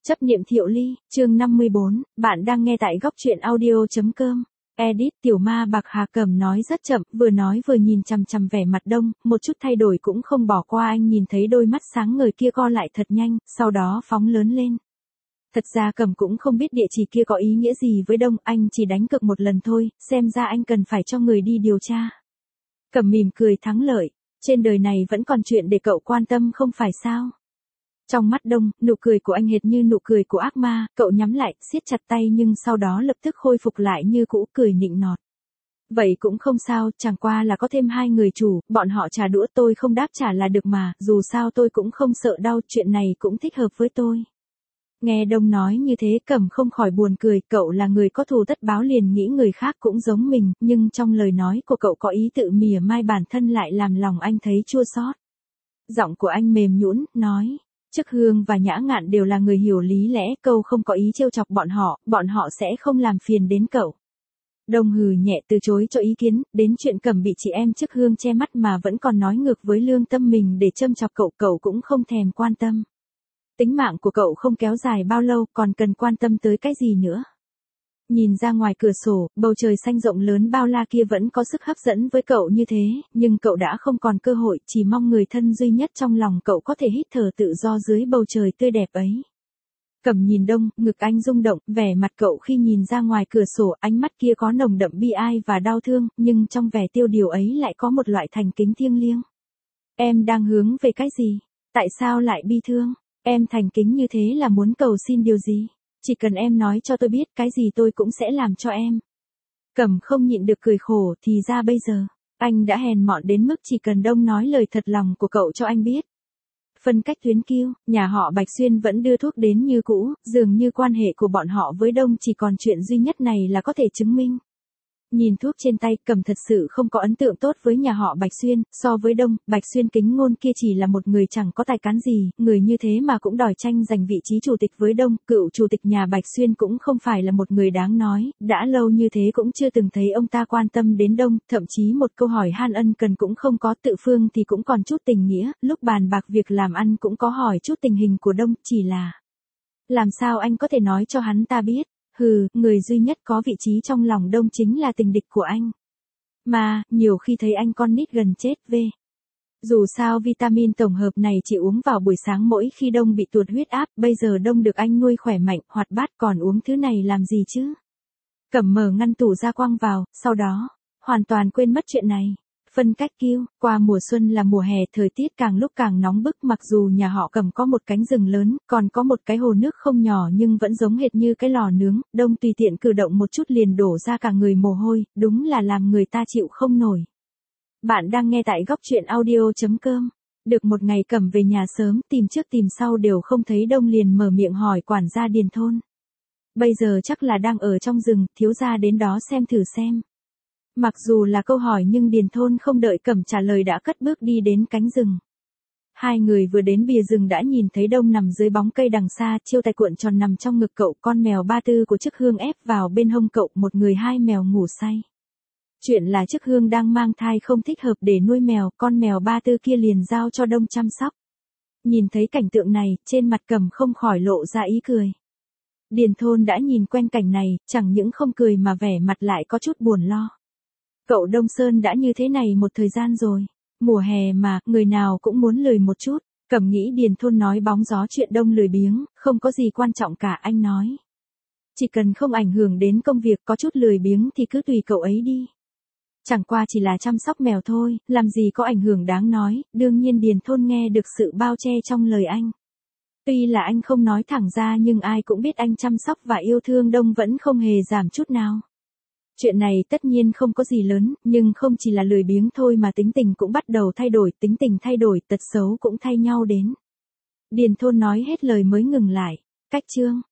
Chấp niệm Thiệu Ly, chương 54, bạn đang nghe tại góc truyện audio.com. Edit Tiểu Ma Bạc Hà Cẩm nói rất chậm, vừa nói vừa nhìn chằm chằm vẻ mặt Đông, một chút thay đổi cũng không bỏ qua. Anh nhìn thấy đôi mắt sáng ngời kia co lại thật nhanh, sau đó phóng lớn lên. Thật ra Cẩm cũng không biết địa chỉ kia có ý nghĩa gì với Đông, anh chỉ đánh cược một lần thôi, xem ra anh cần phải cho người đi điều tra. Cẩm mỉm cười thắng lợi, trên đời này vẫn còn chuyện để cậu quan tâm không phải sao? Trong mắt Đông, nụ cười của anh hệt như nụ cười của ác ma, cậu nhắm lại, siết chặt tay nhưng sau đó lập tức khôi phục lại như cũ, cười nịnh nọt. Vậy cũng không sao, chẳng qua là có thêm hai người chủ, bọn họ trả đũa tôi không đáp trả là được mà, dù sao tôi cũng không sợ đau, chuyện này cũng thích hợp với tôi. Nghe Đông nói như thế Cẩm không khỏi buồn cười, cậu là người có thù tất báo liền nghĩ người khác cũng giống mình, nhưng trong lời nói của cậu có ý tự mỉa mai bản thân lại làm lòng anh thấy chua xót. Giọng của anh mềm nhũn, nói. Chức Hương và Nhã Ngạn đều là người hiểu lý lẽ, câu không có ý trêu chọc bọn họ sẽ không làm phiền đến cậu. Đông hừ nhẹ từ chối cho ý kiến, đến chuyện Cẩm bị chị em Chức Hương che mắt mà vẫn còn nói ngược với lương tâm mình để châm chọc cậu cũng không thèm quan tâm. Tính mạng của cậu không kéo dài bao lâu, còn cần quan tâm tới cái gì nữa. Nhìn ra ngoài cửa sổ, bầu trời xanh rộng lớn bao la kia vẫn có sức hấp dẫn với cậu như thế, nhưng cậu đã không còn cơ hội, chỉ mong người thân duy nhất trong lòng cậu có thể hít thở tự do dưới bầu trời tươi đẹp ấy. Cẩm nhìn Đông, ngực anh rung động, vẻ mặt cậu khi nhìn ra ngoài cửa sổ, ánh mắt kia có nồng đậm bi ai và đau thương, nhưng trong vẻ tiêu điều ấy lại có một loại thành kính thiêng liêng. Em đang hướng về cái gì? Tại sao lại bi thương? Em thành kính như thế là muốn cầu xin điều gì? Chỉ cần em nói cho tôi biết cái gì tôi cũng sẽ làm cho em. Cẩm không nhịn được cười khổ, thì ra bây giờ, anh đã hèn mọn đến mức chỉ cần Đông nói lời thật lòng của cậu cho anh biết. Phân cách tuyến kiêu, nhà họ Bạch Xuyên vẫn đưa thuốc đến như cũ, dường như quan hệ của bọn họ với Đông chỉ còn chuyện duy nhất này là có thể chứng minh. Nhìn thuốc trên tay, Cẩm thật sự không có ấn tượng tốt với nhà họ Bạch Xuyên, so với Đông, Bạch Xuyên Kính Ngôn kia chỉ là một người chẳng có tài cán gì, người như thế mà cũng đòi tranh giành vị trí chủ tịch với Đông, cựu chủ tịch nhà Bạch Xuyên cũng không phải là một người đáng nói, đã lâu như thế cũng chưa từng thấy ông ta quan tâm đến Đông, thậm chí một câu hỏi han ân cần cũng không có, tự phương thì cũng còn chút tình nghĩa, lúc bàn bạc việc làm ăn cũng có hỏi chút tình hình của Đông, chỉ là làm sao anh có thể nói cho hắn ta biết. Hừ, người duy nhất có vị trí trong lòng Đông chính là tình địch của anh. Mà, nhiều khi thấy anh con nít gần chết về. Dù sao vitamin tổng hợp này chỉ uống vào buổi sáng mỗi khi Đông bị tụt huyết áp, bây giờ Đông được anh nuôi khỏe mạnh, hoạt bát còn uống thứ này làm gì chứ? Cẩm mở ngăn tủ ra quăng vào, sau đó, hoàn toàn quên mất chuyện này. Phân cách kiêu, qua mùa xuân là mùa hè, thời tiết càng lúc càng nóng bức, mặc dù nhà họ Cẩm có một cánh rừng lớn, còn có một cái hồ nước không nhỏ nhưng vẫn giống hệt như cái lò nướng, Đông tùy tiện cử động một chút liền đổ ra cả người mồ hôi, đúng là làm người ta chịu không nổi. Bạn đang nghe tại góc truyện audio.com. Được một ngày Cẩm về nhà sớm, tìm trước tìm sau đều không thấy Đông liền mở miệng hỏi quản gia Điền thôn. Bây giờ chắc là đang ở trong rừng, thiếu gia đến đó xem thử xem. Mặc dù là câu hỏi nhưng Điền thôn không đợi Cẩm trả lời đã cất bước đi đến cánh rừng. Hai người vừa đến bìa rừng đã nhìn thấy Đông nằm dưới bóng cây đằng xa, chiêu tay cuộn tròn nằm trong ngực cậu, con mèo Ba Tư của Chức Hương ép vào bên hông cậu, một người hai mèo ngủ say. Chuyện là Chức Hương đang mang thai không thích hợp để nuôi mèo, con mèo Ba Tư kia liền giao cho Đông chăm sóc. Nhìn thấy cảnh tượng này, trên mặt Cẩm không khỏi lộ ra ý cười. Điền thôn đã nhìn quen cảnh này, chẳng những không cười mà vẻ mặt lại có chút buồn lo. Cậu Đông Sơn đã như thế này một thời gian rồi. Mùa hè mà, người nào cũng muốn lười một chút. Cẩm nghĩ Điền thôn nói bóng gió chuyện Đông lười biếng, không có gì quan trọng cả, anh nói. Chỉ cần không ảnh hưởng đến công việc, có chút lười biếng thì cứ tùy cậu ấy đi. Chẳng qua chỉ là chăm sóc mèo thôi, làm gì có ảnh hưởng đáng nói, đương nhiên Điền thôn nghe được sự bao che trong lời anh. Tuy là anh không nói thẳng ra nhưng ai cũng biết anh chăm sóc và yêu thương Đông vẫn không hề giảm chút nào. Chuyện này tất nhiên không có gì lớn, nhưng không chỉ là lười biếng thôi mà tính tình cũng bắt đầu thay đổi, tính tình thay đổi, tật xấu cũng thay nhau đến. Điền thôn nói hết lời mới ngừng lại. Cách chương.